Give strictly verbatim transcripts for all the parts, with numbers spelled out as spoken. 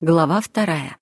Глава вторая.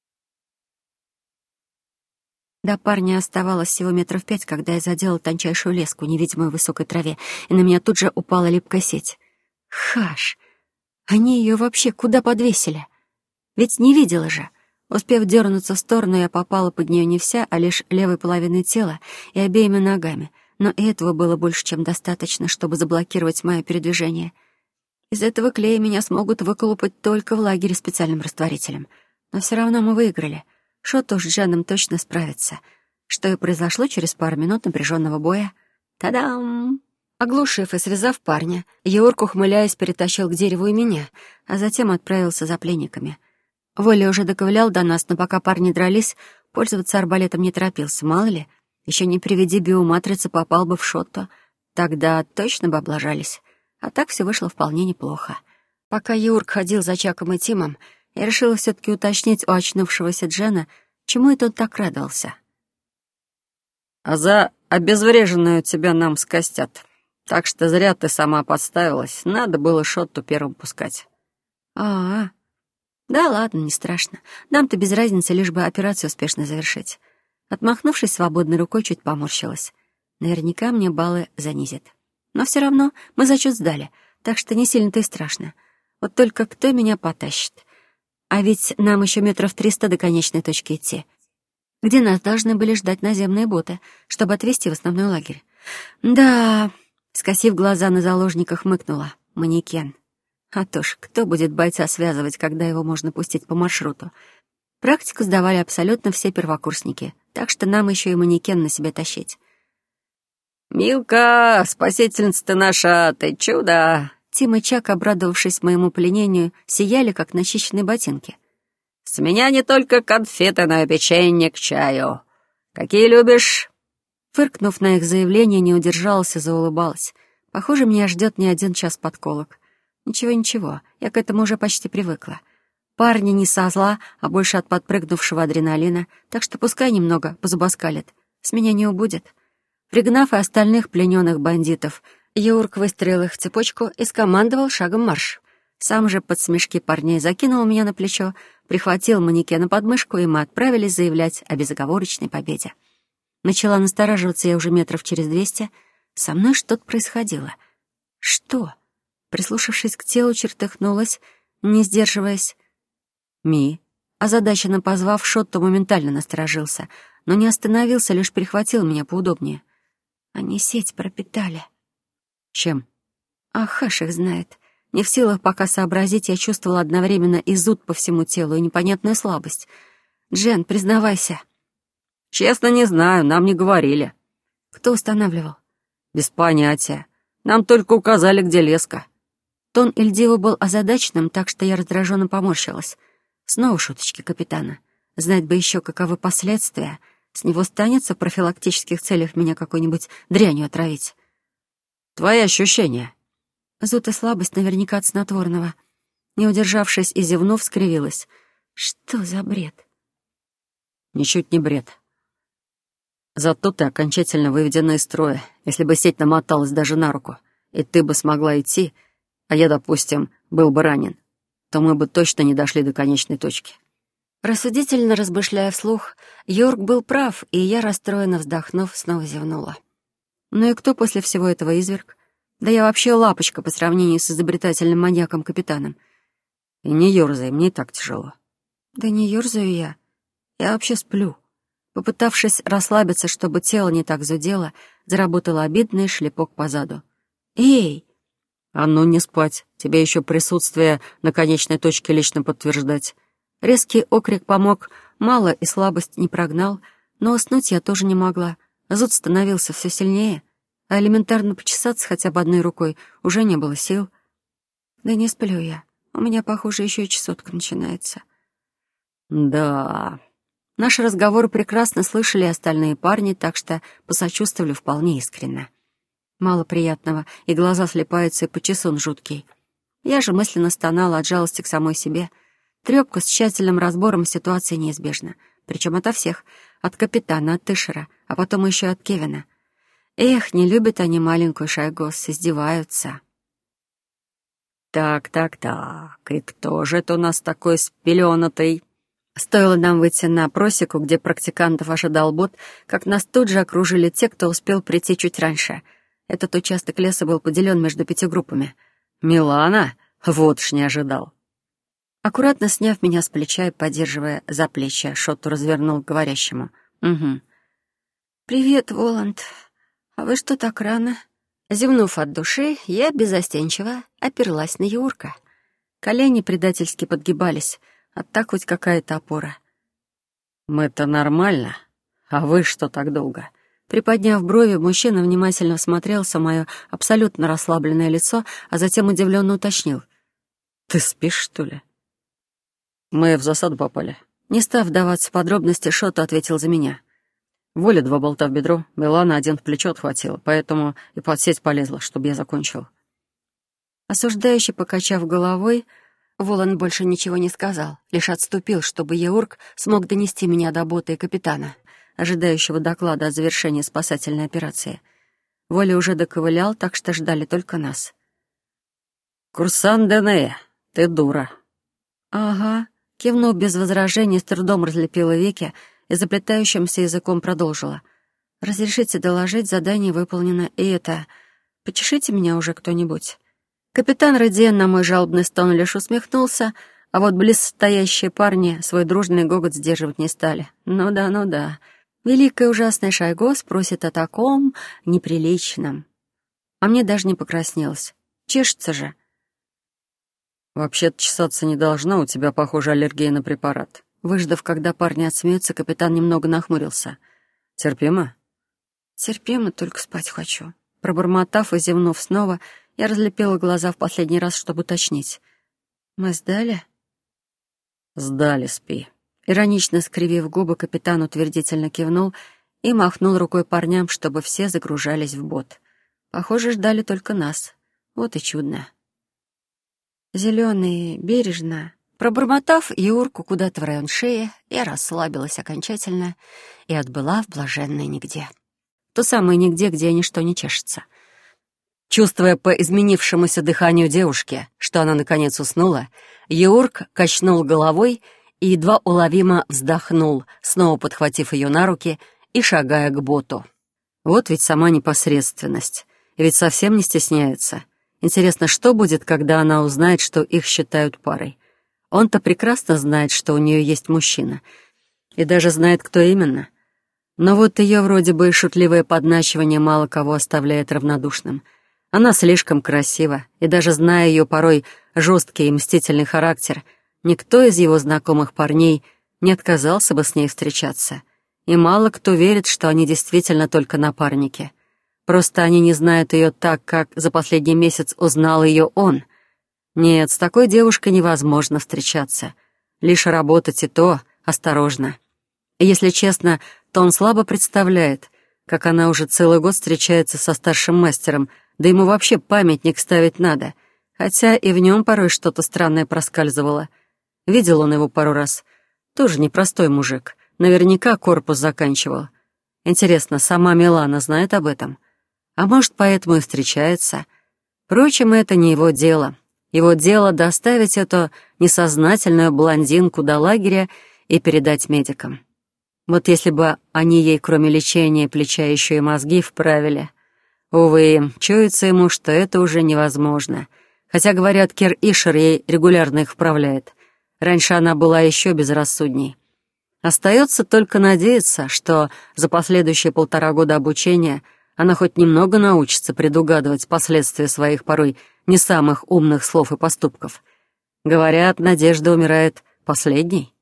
До парня оставалось всего метров пять, когда я задела тончайшую леску, невидимую в высокой траве, и на меня тут же упала липкая сеть. Хаш! Они ее вообще куда подвесили? Ведь не видела же. Успев дернуться в сторону, я попала под нее не вся, а лишь левой половиной тела и обеими ногами, но и этого было больше, чем достаточно, чтобы заблокировать мое передвижение. Из этого клея меня смогут выколупать только в лагере специальным растворителем. Но все равно мы выиграли. Шотто с Дженом точно справится. Что и произошло через пару минут напряженного боя. Та-дам! Оглушив и связав парня, Йорк, ухмыляясь, перетащил к дереву и меня, а затем отправился за пленниками. Воля уже доковылял до нас, но пока парни дрались, пользоваться арбалетом не торопился. Мало ли, еще не приведи биоматрицы, попал бы в Шотто. Тогда точно бы облажались. А так все вышло вполне неплохо. Пока Йорк ходил за Чаком и Тимом, я решила все-таки уточнить у очнувшегося Джена, чему это он так радовался. «А за обезвреженную тебя нам скостят. Так что зря ты сама подставилась. Надо было Шотту первым пускать». «А-а. Да ладно, не страшно. Нам-то без разницы, лишь бы операцию успешно завершить». Отмахнувшись свободной рукой, чуть поморщилась. Наверняка мне баллы занизят. Но все равно мы зачет сдали, так что не сильно-то и страшно. Вот только кто меня потащит? А ведь нам еще метров триста до конечной точки идти, где нас должны были ждать наземные боты, чтобы отвезти в основной лагерь. Да, скосив глаза на заложника, хмыкнула. Манекен. А то ж, кто будет бойца связывать, когда его можно пустить по маршруту? Практику сдавали абсолютно все первокурсники, так что нам еще и манекен на себе тащить. «Милка, спасительница ты наша, ты чудо!» Тим и Чак, обрадовавшись моему пленению, сияли, как начищенные ботинки. «С меня не только конфеты, но и печенье к чаю. Какие любишь?» Фыркнув на их заявление, не удержалась и заулыбалась. Похоже, меня ждет не один час подколок. Ничего-ничего, я к этому уже почти привыкла. Парни не со зла, а больше от подпрыгнувшего адреналина, так что пускай немного позубоскалят. С меня не убудет. Пригнав и остальных плененных бандитов, Йорк выстроил их в цепочку и скомандовал шагом марш. Сам же под смешки парней закинул меня на плечо, прихватил манекен на подмышку, и мы отправились заявлять о безоговорочной победе. Начала настораживаться я уже метров через двести. Со мной что-то происходило. Что? Прислушавшись к телу, чертыхнулась, не сдерживаясь. «Ми». Озадаченно позвав, Шотто моментально насторожился, но не остановился, лишь перехватил меня поудобнее. Они сеть пропитали. Чем? А Хаш их знает. Не в силах пока сообразить, я чувствовала одновременно и зуд по всему телу, и непонятную слабость. Джен, признавайся. Честно, не знаю, нам не говорили. Кто устанавливал? Без понятия. Нам только указали, где леска. Тон Ильдива был озадаченным, так что я раздраженно поморщилась. Снова шуточки капитана. Знать бы еще, каковы последствия. С него станется в профилактических целях меня какой-нибудь дрянью отравить. Твои ощущения? Зуд и слабость наверняка от снотворного. Не удержавшись и зевнув, скривилась. Что за бред? Ничуть не бред. Зато ты окончательно выведена из строя. Если бы сеть намоталась даже на руку, и ты бы смогла идти, а я, допустим, был бы ранен, то мы бы точно не дошли до конечной точки. Рассудительно размышляя вслух, Йорк был прав, и я, расстроенно вздохнув, снова зевнула. Ну и кто после всего этого изверг? Да я вообще лапочка по сравнению с изобретательным маньяком-капитаном. И не ерзай, мне и так тяжело. Да не ерзаю я. Я вообще сплю. Попытавшись расслабиться, чтобы тело не так зудело, заработал обидный шлепок по заду. «Эй!» «А ну не спать, тебе еще присутствие на конечной точке лично подтверждать». Резкий окрик помог, мало и слабость не прогнал, но уснуть я тоже не могла. Зуд становился все сильнее, а элементарно почесаться хотя бы одной рукой уже не было сил. Да не сплю я. У меня, похоже, еще и чесотка начинается. Да. Наш разговор прекрасно слышали остальные парни, так что посочувствовали вполне искренне. Мало приятного, и глаза слепаются, и почесон жуткий. Я же мысленно стонала от жалости к самой себе. Трёпка с тщательным разбором ситуации неизбежна. Причем ото всех. От капитана, от Тышера, а потом еще от Кевина. Эх, не любят они маленькую Шайгос, издеваются. Так, так, так, и кто же это у нас такой спеленатый? Стоило нам выйти на просеку, где практикантов ожидал бот, как нас тут же окружили те, кто успел прийти чуть раньше. Этот участок леса был поделен между пятью группами. «Милана? Вот ж не ожидал». Аккуратно сняв меня с плеча и поддерживая за плечи, Шотту развернул к говорящему. «Угу». «Привет, Воланд. А вы что так рано?» Зевнув от души, я беззастенчиво оперлась на Юрка. Колени предательски подгибались, а так хоть какая-то опора. «Мы-то нормально, а вы что так долго?» Приподняв брови, мужчина внимательно всмотрелся в мое абсолютно расслабленное лицо, а затем удивленно уточнил. «Ты спишь, что ли?» «Мы в засаду попали». Не став вдаваться в подробности, Шотту ответил за меня. Воля два болта в бедро, Милана один в плечо отхватила, поэтому и под сеть полезла, чтобы я закончил. Осуждающе покачав головой, Волан больше ничего не сказал, лишь отступил, чтобы Еурк смог донести меня до бота и капитана, ожидающего доклада о завершении спасательной операции. Воля уже доковылял, так что ждали только нас. «Курсант Денея, ты дура». «Ага», кивнув без возражений, с трудом разлепила веки и заплетающимся языком продолжила. «Разрешите доложить, задание выполнено, и это... Почешите меня уже кто-нибудь». Капитан Редиен на мой жалобный стон лишь усмехнулся, а вот близстоящие парни свой дружный гогот сдерживать не стали. Ну да, ну да. Великое ужасное Шайго спросит о таком неприличном. А мне даже не покраснелось. Чешется же. «Вообще-то чесаться не должна, у тебя, похоже, аллергия на препарат». Выждав, когда парни отсмеются, капитан немного нахмурился. «Терпимо?» «Терпимо, только спать хочу». Пробормотав и зевнув снова, я разлепила глаза в последний раз, чтобы уточнить. «Мы сдали?» «Сдали, спи». Иронично скривив губы, капитан утвердительно кивнул и махнул рукой парням, чтобы все загружались в бот. Похоже, ждали только нас. Вот и чудно. «Зелёный, бережно». Пробормотав Юрку куда-то в район шеи, я расслабилась окончательно и отбыла в блаженное нигде. То самое нигде, где ничто не чешется. Чувствуя по изменившемуся дыханию девушки, что она наконец уснула, Юрк качнул головой и едва уловимо вздохнул, снова подхватив ее на руки и шагая к боту. Вот ведь сама непосредственность, и ведь совсем не стесняется. Интересно, что будет, когда она узнает, что их считают парой? Он-то прекрасно знает, что у нее есть мужчина, и даже знает, кто именно. Но вот ее вроде бы шутливое подначивание мало кого оставляет равнодушным. Она слишком красива, и даже зная ее порой жесткий и мстительный характер, никто из его знакомых парней не отказался бы с ней встречаться. И мало кто верит, что они действительно только напарники. Просто они не знают ее так, как за последний месяц узнал ее он. Нет, с такой девушкой невозможно встречаться. Лишь работать и то осторожно. И если честно, то он слабо представляет, как она уже целый год встречается со старшим мастером, да ему вообще памятник ставить надо, хотя и в нем порой что-то странное проскальзывало. Видел он его пару раз. Тоже непростой мужик. Наверняка корпус заканчивал. Интересно, сама Милана знает об этом? А может, поэтому и встречается? Впрочем, это не его дело. Его дело доставить эту несознательную блондинку до лагеря и передать медикам. Вот если бы они ей, кроме лечения плеча, еще и мозги вправили. Увы, чуется ему, что это уже невозможно. Хотя, говорят, Кир Ишер ей регулярно их вправляет. Раньше она была еще безрассудней. Остается только надеяться, что за последующие полтора года обучения она хоть немного научится предугадывать последствия своих порой не самых умных слов и поступков. Говорят, надежда умирает последней.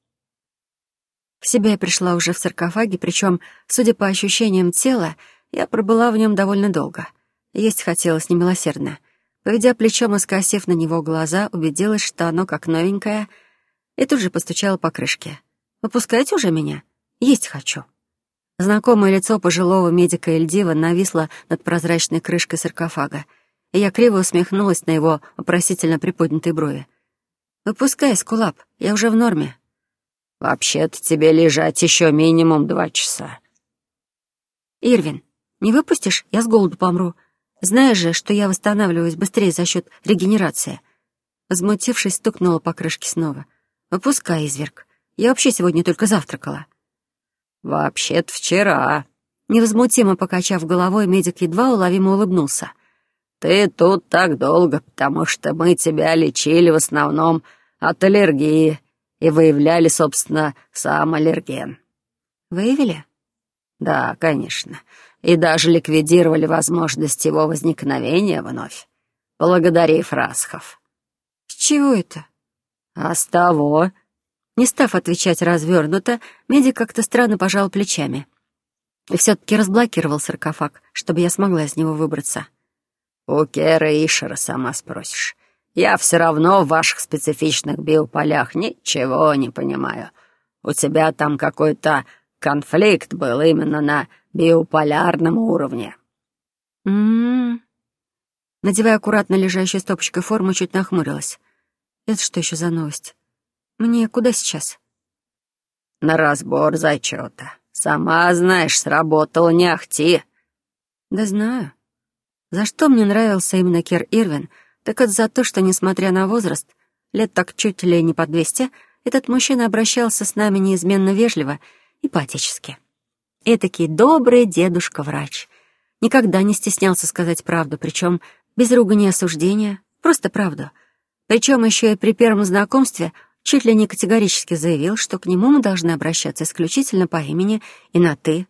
В себя я пришла уже в саркофаге, причем, судя по ощущениям тела, я пробыла в нем довольно долго. Есть хотелось немилосердно. Поведя плечом и скосив на него глаза, убедилась, что оно как новенькое, и тут же постучала по крышке. «Выпускайте уже меня? Есть хочу». Знакомое лицо пожилого медика Эльдива нависло над прозрачной крышкой саркофага, и я криво усмехнулась на его вопросительно приподнятой брови. «Выпускай, Скулап, я уже в норме». «Вообще-то тебе лежать еще минимум два часа». «Ирвин, не выпустишь, я с голоду помру. Знаешь же, что я восстанавливаюсь быстрее за счет регенерации. Возмутившись, стукнула по крышке снова. «Выпускай, изверг. Я вообще сегодня только завтракала». «Вообще-то вчера». Невозмутимо покачав головой, медик едва уловимо улыбнулся. «Ты тут так долго, потому что мы тебя лечили в основном от аллергии и выявляли, собственно, сам аллерген». «Выявили?» «Да, конечно. И даже ликвидировали возможность его возникновения вновь. Благодари Фрасхов». «С чего это?» «А с того...» Не став отвечать развернуто, медик как-то странно пожал плечами. И все-таки разблокировал саркофаг, чтобы я смогла из него выбраться. «У Кера Ишера сама спросишь. Я все равно в ваших специфичных биополях ничего не понимаю. У тебя там какой-то конфликт был именно на биополярном уровне». М-м-м. Надевая аккуратно лежащую стопочкой форму, чуть нахмурилась. Это что еще за новость? Мне куда сейчас? «На разбор зачета. Сама знаешь, сработал не ахти». Да знаю. За что мне нравился именно Кир Ирвин, так это за то, что, несмотря на возраст, лет так чуть ли не по двести, этот мужчина обращался с нами неизменно вежливо и по-отечески. Этакий добрый дедушка-врач. Никогда не стеснялся сказать правду, причем без ругани и осуждения, просто правду. Причем еще и при первом знакомстве чуть ли не категорически заявил, что к нему мы должны обращаться исключительно по имени и на «ты».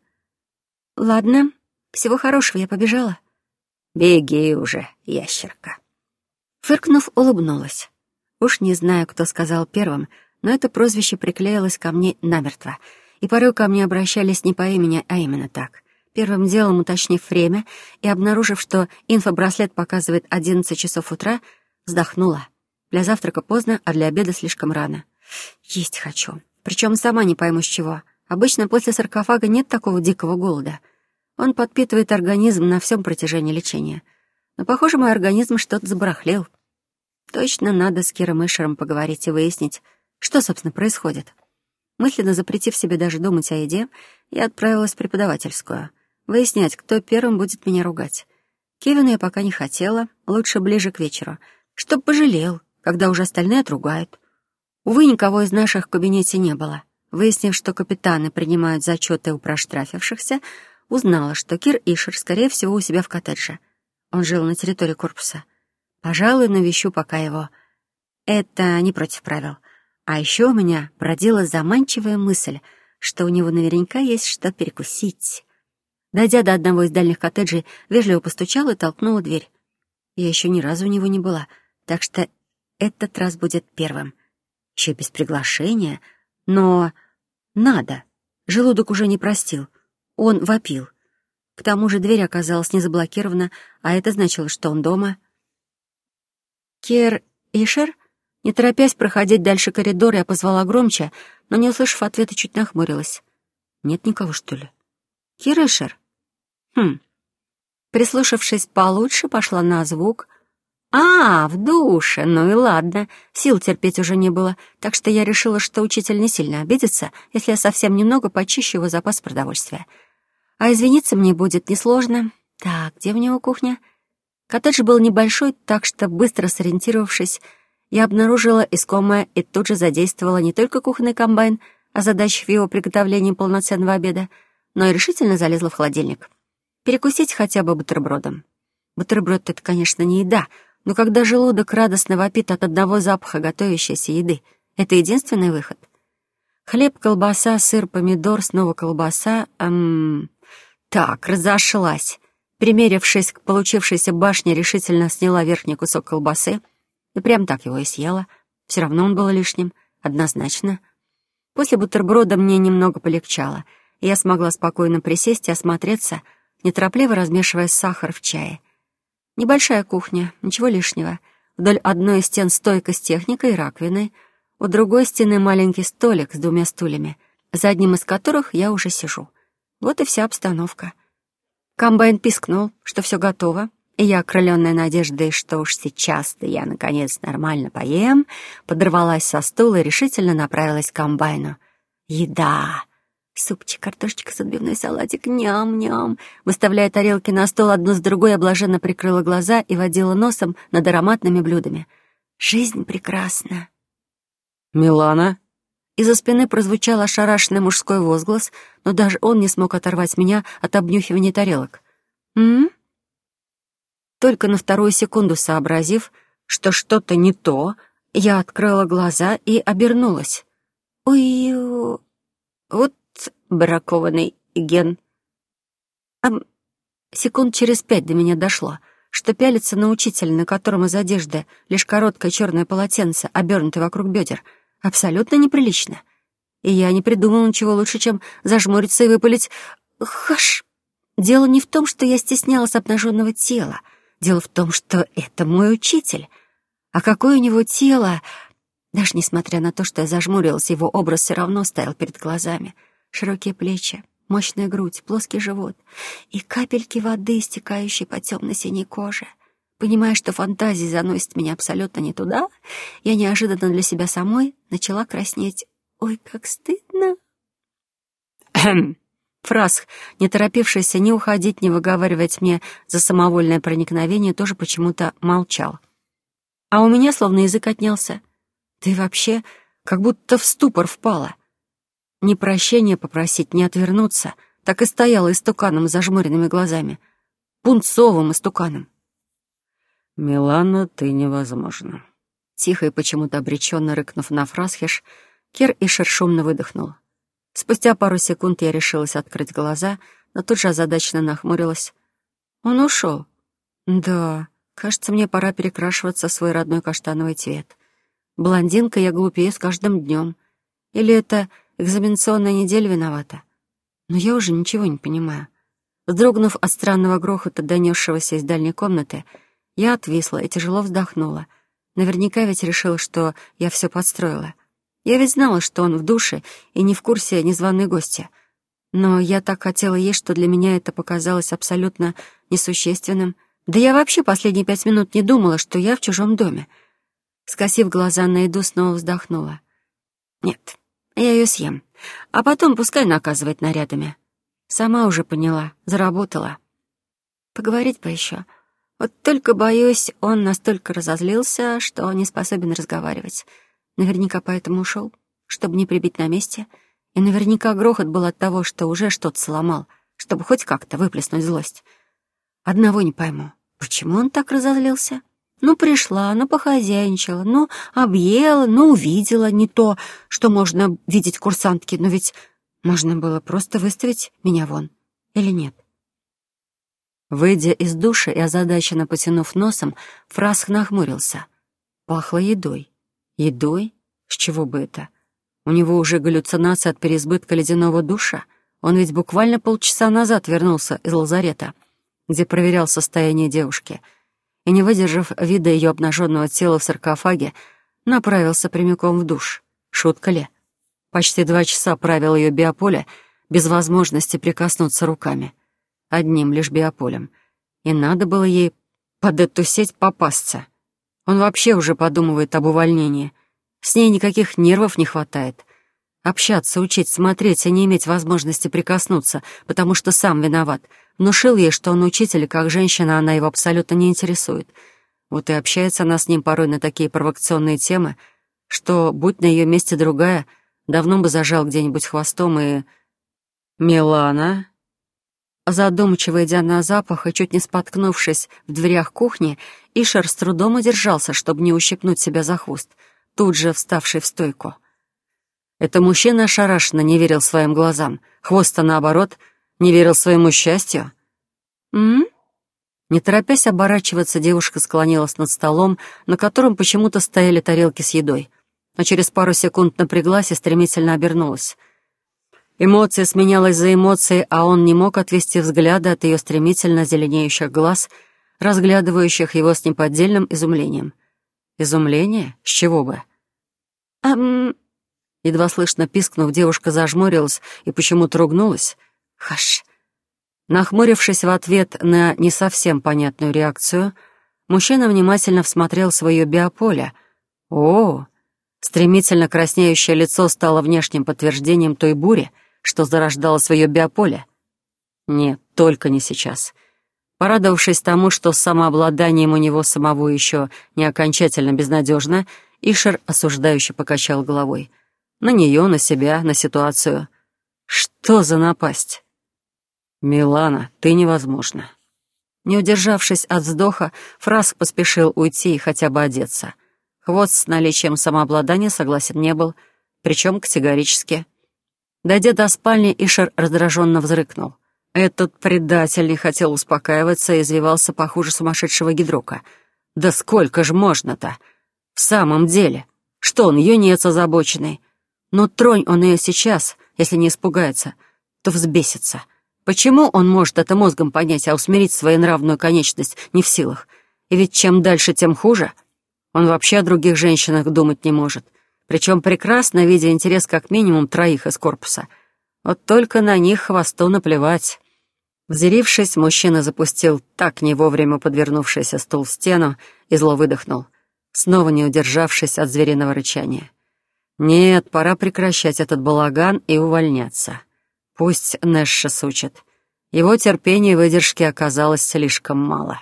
«Ладно, всего хорошего, я побежала». «Беги уже, ящерка». Фыркнув, улыбнулась. Уж не знаю, кто сказал первым, но это прозвище приклеилось ко мне намертво, и порой ко мне обращались не по имени, а именно так. Первым делом, уточнив время и обнаружив, что инфобраслет показывает одиннадцать часов утра, вздохнула. Для завтрака поздно, а для обеда слишком рано. Есть хочу. Причем сама не пойму с чего. Обычно после саркофага нет такого дикого голода. Он подпитывает организм на всем протяжении лечения. Но, похоже, мой организм что-то забарахлил. Точно надо с Киром Ишером поговорить и выяснить, что, собственно, происходит. Мысленно запретив себе даже думать о еде, я отправилась в преподавательскую. Выяснять, кто первым будет меня ругать. Кевина я пока не хотела, лучше ближе к вечеру. Чтоб пожалел, когда уже остальные отругают. Увы, никого из наших в кабинете не было. Выяснив, что капитаны принимают зачеты у проштрафившихся, узнала, что Кир Ишер, скорее всего, у себя в коттедже. Он жил на территории корпуса. Пожалуй, навещу пока его. Это не против правил. А еще у меня бродила заманчивая мысль, что у него наверняка есть что перекусить. Дойдя до одного из дальних коттеджей, вежливо постучала и толкнула дверь. Я еще ни разу у него не была, так что этот раз будет первым. Еще без приглашения, но надо. Желудок уже не простил. Он вопил. К тому же дверь оказалась не заблокирована, а это значило, что он дома. «Кир Ишер?» Не торопясь проходить дальше коридора, я позвала громче, но, не услышав ответа, чуть нахмурилась. «Нет никого, что ли?» «Кир Ишер?» «Хм». Прислушавшись получше, пошла на звук. «А, в душе, ну и ладно. Сил терпеть уже не было, так что я решила, что учитель не сильно обидится, если я совсем немного почищу его запас продовольствия. А извиниться мне будет несложно. Так, где у него кухня?» Коттедж был небольшой, так что, быстро сориентировавшись, я обнаружила искомое и тут же задействовала не только кухонный комбайн, озадачив его приготовлением полноценного обеда, но и решительно залезла в холодильник. Перекусить хотя бы бутербродом. Бутерброд — это, конечно, не еда, но когда желудок радостно вопит от одного запаха готовящейся еды, это единственный выход. Хлеб, колбаса, сыр, помидор, снова колбаса. Эм... Так, разошлась. Примерившись к получившейся башне, решительно сняла верхний кусок колбасы и прям так его и съела. Все равно он был лишним, однозначно. После бутерброда мне немного полегчало, и я смогла спокойно присесть и осмотреться, неторопливо размешивая сахар в чае. Небольшая кухня, ничего лишнего. Вдоль одной из стен стойка с техникой и раковиной, у другой стены маленький столик с двумя стульями, за одним из которых я уже сижу. Вот и вся обстановка. Комбайн пискнул, что все готово, и я, окрыленная надеждой, что уж сейчас-то я, наконец, нормально поем, подорвалась со стула и решительно направилась к комбайну. Еда! Супчик, картошечка с отбивной, салатик, ням-ням. Выставляя тарелки на стол одну с другой, я блаженно прикрыла глаза и водила носом над ароматными блюдами. Жизнь прекрасна. «Милана?» Из-за спины прозвучал ошарашенный мужской возглас, но даже он не смог оторвать меня от обнюхивания тарелок. «М?», только на вторую секунду сообразив, что что-то не то, я открыла глаза и обернулась. «Ой, вот бракованный ген». А секунд через пять до меня дошло, что пялиться на учителя, на котором из одежды лишь короткое черное полотенце, обернутое вокруг бедер, абсолютно неприлично. И я не придумала ничего лучше, чем зажмуриться и выпалить «Хаш!». Дело не в том, что я стеснялась обнаженного тела. Дело в том, что это мой учитель. А какое у него тело... Даже несмотря на то, что я зажмурилась, его образ все равно стоял перед глазами. Широкие плечи, мощная грудь, плоский живот и капельки воды, стекающие по темно-синей коже. Понимая, что фантазии заносят меня абсолютно не туда, я неожиданно для себя самой начала краснеть. Ой, как стыдно. Фрасх, не торопившийся ни уходить, ни выговаривать мне за самовольное проникновение, тоже почему-то молчал. А у меня словно язык отнялся. Да и вообще, как будто в ступор впала. Ни прощения попросить, ни отвернуться, так и стояла истуканом с зажмуренными глазами. Пунцовым истуканом. «Милана, ты невозможна». Тихо и почему-то обреченно рыкнув на Фрасхеш, Кир Ишер шумно выдохнул. Спустя пару секунд я решилась открыть глаза, но тут же озадаченно нахмурилась. Он ушел. Да, кажется, мне пора перекрашиваться в свой родной каштановый цвет. Блондинка я глупею с каждым днем. Или это экзаменационная неделя виновата? Но я уже ничего не понимаю. Вздрогнув от странного грохота, донесшегося из дальней комнаты, я отвисла и тяжело вздохнула. Наверняка ведь решила, что я все подстроила. Я ведь знала, что он в душе и не в курсе незваные гости. Но я так хотела есть, что для меня это показалось абсолютно несущественным. Да я вообще последние пять минут не думала, что я в чужом доме. Скосив глаза на еду, снова вздохнула. Нет, я ее съем. А потом пускай наказывает нарядами. Сама уже поняла, заработала. Поговорить бы еще. Вот только, боюсь, он настолько разозлился, что не способен разговаривать. Наверняка поэтому ушел, чтобы не прибить на месте. И наверняка грохот был от того, что уже что-то сломал, чтобы хоть как-то выплеснуть злость. Одного не пойму, почему он так разозлился? Ну, пришла, ну, похозяйничала, ну, объела, ну, увидела не то, что можно видеть курсантки, но ведь можно было просто выставить меня вон, или нет? Выйдя из душа и озадаченно потянув носом, Фрасх нахмурился. Пахло едой. Едой? С чего бы это? У него уже галлюцинация от переизбытка ледяного душа. Он ведь буквально полчаса назад вернулся из лазарета, где проверял состояние девушки, и, не выдержав вида ее обнаженного тела в саркофаге, направился прямиком в душ. Шутка ли? Почти два часа правил ее биополе без возможности прикоснуться руками. Одним лишь биополем. И надо было ей под эту сеть попасться. Он вообще уже подумывает об увольнении. С ней никаких нервов не хватает. Общаться, учить, смотреть и не иметь возможности прикоснуться, потому что сам виноват. Внушил ей, что он учитель, и как женщина она его абсолютно не интересует. Вот и общается она с ним порой на такие провокационные темы, что, будь на ее месте другая, давно бы зажал где-нибудь хвостом и... «Милана?» Задумчиво идя на запах и чуть не споткнувшись в дверях кухни, Ишер с трудом удержался, чтобы не ущипнуть себя за хвост, тут же вставший в стойку. Это мужчина ошарашенно не верил своим глазам. Хвост-то, наоборот, не верил своему счастью. «М?», не торопясь оборачиваться, девушка склонилась над столом, на котором почему-то стояли тарелки с едой, но через пару секунд напряглась и стремительно обернулась. Эмоция сменялась за эмоцией, а он не мог отвести взгляда от ее стремительно зеленеющих глаз, разглядывающих его с неподдельным изумлением. Изумление? С чего бы? «Ам...» Едва слышно пискнув, девушка зажмурилась и почему-то ругнулась. «Хаш!» Нахмурившись в ответ на не совсем понятную реакцию, мужчина внимательно всмотрел свое биополе. «О!» Стремительно краснеющее лицо стало внешним подтверждением той бури, что зарождалось в ее биополе. Нет, только не сейчас. Порадовавшись тому, что с самообладанием у него самого еще не окончательно безнадежно, Ишер осуждающе покачал головой. На нее, на себя, на ситуацию. Что за напасть? «Милана, ты невозможна». Не удержавшись от вздоха, Фраск поспешил уйти и хотя бы одеться. Хвост с наличием самообладания согласен не был, причем категорически. Дойдя до спальни, Ишер раздраженно взрыкнул. Этот предатель не хотел успокаиваться и извивался похуже сумасшедшего гидрока. «Да сколько ж можно-то? В самом деле, что он, юнец озабоченный? Но тронь он ее сейчас, если не испугается, то взбесится. Почему он может это мозгом понять, а усмирить свою нравную конечность не в силах? И ведь чем дальше, тем хуже. Он вообще о других женщинах думать не может. Причем прекрасно, видя интерес как минимум троих из корпуса. Вот только на них хвосту наплевать». Взъярившись, мужчина запустил так не вовремя подвернувшийся стул в стену и зло выдохнул, снова не удержавшись от звериного рычания. «Нет, пора прекращать этот балаган и увольняться. Пусть Нэша сучит. Его терпения и выдержки оказалось слишком мало».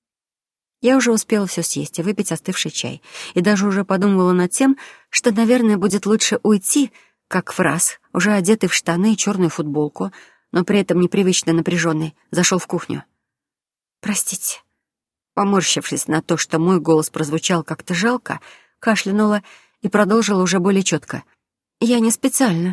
Я уже успела все съесть и выпить остывший чай, и даже уже подумывала над тем, что, наверное, будет лучше уйти, как Фрас, уже одетый в штаны и черную футболку, но при этом непривычно напряженный, зашел в кухню. «Простите». Поморщившись на то, что мой голос прозвучал как-то жалко, кашлянула и продолжила уже более четко. «Я не специально».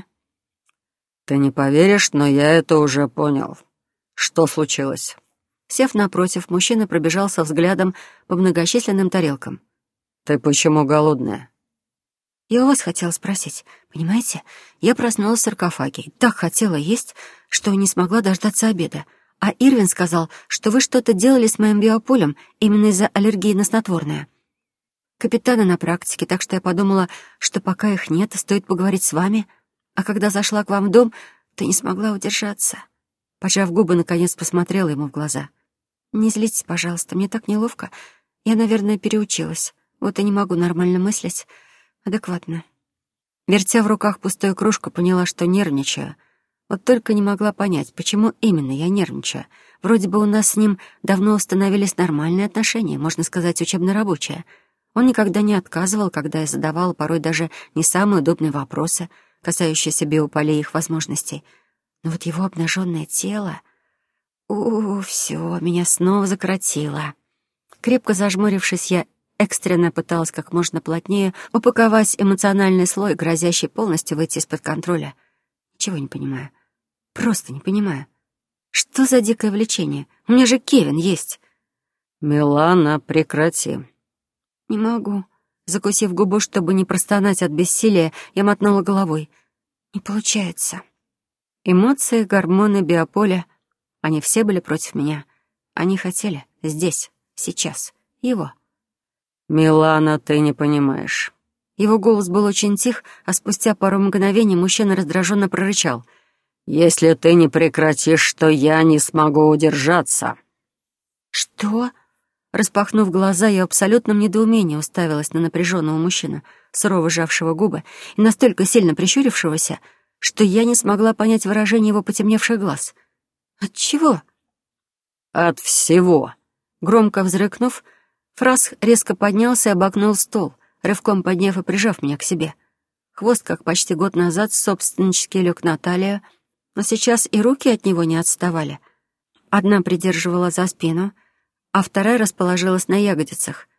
«Ты не поверишь, но я это уже понял. Что случилось?» Сев напротив, мужчина пробежался взглядом по многочисленным тарелкам. «Ты почему голодная?» «Я у вас хотела спросить. Понимаете, я проснулась в саркофаге и так хотела есть, что не смогла дождаться обеда. А Ирвин сказал, что вы что-то делали с моим биополем именно из-за аллергии на снотворное. Капитаны на практике, так что я подумала, что пока их нет, стоит поговорить с вами. А когда зашла к вам в дом, то не смогла удержаться». Поджав губы, наконец посмотрела ему в глаза. «Не злитесь, пожалуйста, мне так неловко. Я, наверное, переучилась. Вот и не могу нормально мыслить адекватно». Вертя в руках пустую кружку, поняла, что нервничаю. Вот только не могла понять, почему именно я нервничаю. Вроде бы у нас с ним давно установились нормальные отношения, можно сказать, учебно-рабочие. Он никогда не отказывал, когда я задавала порой даже не самые удобные вопросы, касающиеся биополей и их возможностей. Но вот его обнаженное тело... У, все, меня снова закоротило. Крепко зажмурившись, я экстренно пыталась как можно плотнее упаковать эмоциональный слой, грозящий полностью выйти из-под контроля. Ничего не понимаю. Просто не понимаю. Что за дикое влечение? У меня же Кевин есть. «Милана, прекрати». «Не могу». Закусив губу, чтобы не простонать от бессилия, я мотнула головой. «Не получается». Эмоции, гормоны, биополя — они все были против меня. Они хотели здесь, сейчас, его. «Милана, ты не понимаешь». Его голос был очень тих, а спустя пару мгновений мужчина раздраженно прорычал. «Если ты не прекратишь, то я не смогу удержаться». «Что?» Распахнув глаза, я в абсолютном недоумении уставилась на напряженного мужчину, сурово сжавшего губы и настолько сильно прищурившегося, что я не смогла понять выражение его потемневших глаз. «От чего?» «От всего». Громко взрыкнув, Фраск резко поднялся и обогнул стол, рывком подняв и прижав меня к себе. Хвост, как почти год назад, собственнически лег на талию, но сейчас и руки от него не отставали. Одна придерживала за спину, а вторая расположилась на ягодицах.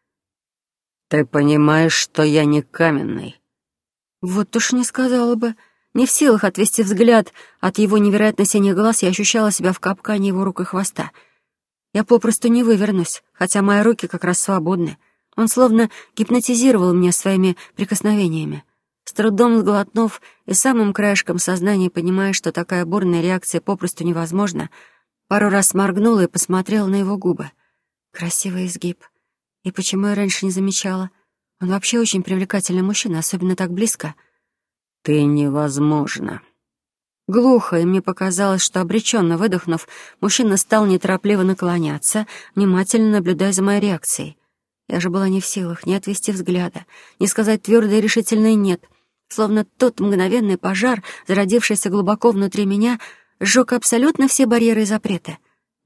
«Ты понимаешь, что я не каменный?» Вот уж не сказала бы. Не в силах отвести взгляд от его невероятно синих глаз, я ощущала себя в капкане его рук и хвоста. Я попросту не вывернусь, хотя мои руки как раз свободны. Он словно гипнотизировал меня своими прикосновениями. С трудом сглотнув и самым краешком сознания понимая, что такая бурная реакция попросту невозможна, пару раз моргнула и посмотрела на его губы. Красивый изгиб. И почему я раньше не замечала? Он вообще очень привлекательный мужчина, особенно так близко. «Ты невозможно». Глухо, и мне показалось, что, обреченно выдохнув, мужчина стал неторопливо наклоняться, внимательно наблюдая за моей реакцией. Я же была не в силах ни отвести взгляда, ни сказать твердое и решительное «нет», словно тот мгновенный пожар, зародившийся глубоко внутри меня, сжег абсолютно все барьеры и запреты.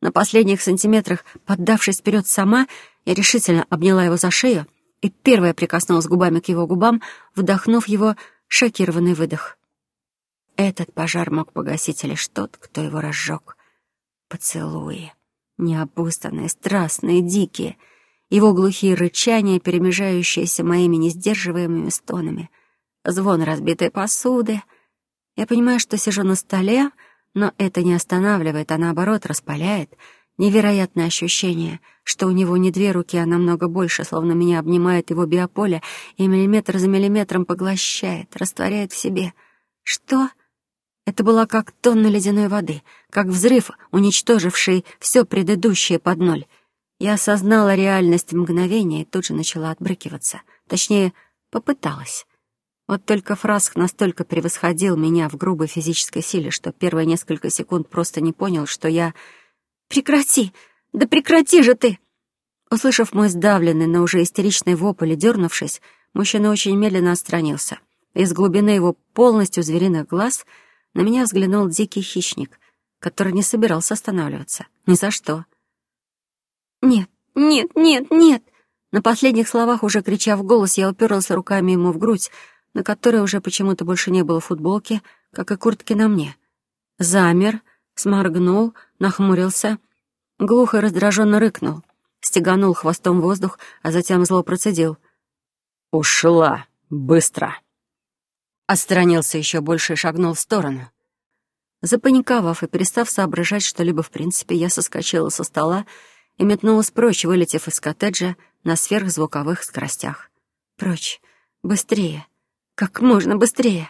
На последних сантиметрах, поддавшись вперед сама, я решительно обняла его за шею и первая прикоснулась губами к его губам, вдохнув его шокированный выдох. Этот пожар мог погасить лишь тот, кто его разжег. Поцелуи. Необузданные, страстные, дикие. Его глухие рычания, перемежающиеся моими несдерживаемыми стонами. Звон разбитой посуды. Я понимаю, что сижу на столе, но это не останавливает, а наоборот распаляет. Невероятное ощущение, что у него не две руки, а намного больше, словно меня обнимает его биополе и миллиметр за миллиметром поглощает, растворяет в себе. Что? Это была как тонна ледяной воды, как взрыв, уничтоживший все предыдущее под ноль. Я осознала реальность мгновения и тут же начала отбрыкиваться. Точнее, попыталась. Вот только Фраск настолько превосходил меня в грубой физической силе, что первые несколько секунд просто не понял, что я... «Прекрати! Да прекрати же ты!» Услышав мой сдавленный, но уже истеричный вопль и дернувшись, мужчина очень медленно отстранился. Из глубины его полностью звериных глаз на меня взглянул дикий хищник, который не собирался останавливаться. Ни за что. «Нет, нет, нет, нет!» На последних словах, уже крича в голос, я уперлась руками ему в грудь, на которой уже почему-то больше не было футболки, как и куртки на мне. Замер, сморгнул, нахмурился, глухо и раздраженно рыкнул, стеганул хвостом воздух, а затем зло процедил. «Ушла! Быстро!» Отстранился еще больше и шагнул в сторону. Запаниковав и перестав соображать что-либо в принципе, я соскочила со стола и метнулась прочь, вылетев из коттеджа на сверхзвуковых скоростях. Прочь, быстрее, как можно быстрее.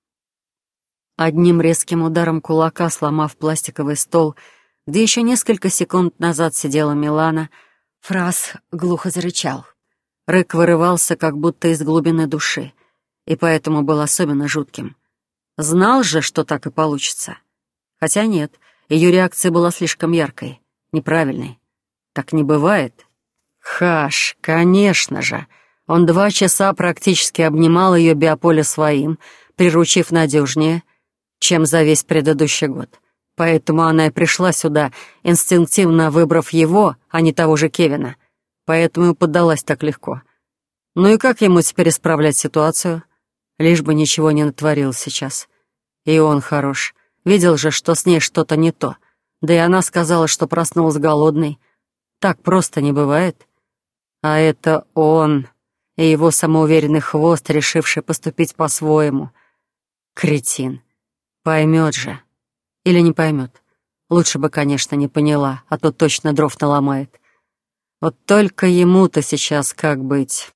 Одним резким ударом кулака, сломав пластиковый стол, где еще несколько секунд назад сидела Милана, Фрас глухо зарычал. Рык вырывался, как будто из глубины души, и поэтому был особенно жутким. Знал же, что так и получится. Хотя нет, ее реакция была слишком яркой, неправильной. Так не бывает. Хаш, конечно же. Он два часа практически обнимал ее биополе своим, приручив надежнее, чем за весь предыдущий год. Поэтому она и пришла сюда, инстинктивно выбрав его, а не того же Кевина. Поэтому и поддалась так легко. Ну и как ему теперь исправлять ситуацию? Лишь бы ничего не натворил сейчас. И он хорош. Видел же, что с ней что-то не то. Да и она сказала, что проснулась голодной. Так просто не бывает. А это он и его самоуверенный хвост, решивший поступить по-своему. Кретин. Поймет же. Или не поймет. Лучше бы, конечно, не поняла, а то точно дров наломает. Вот только ему-то сейчас как быть?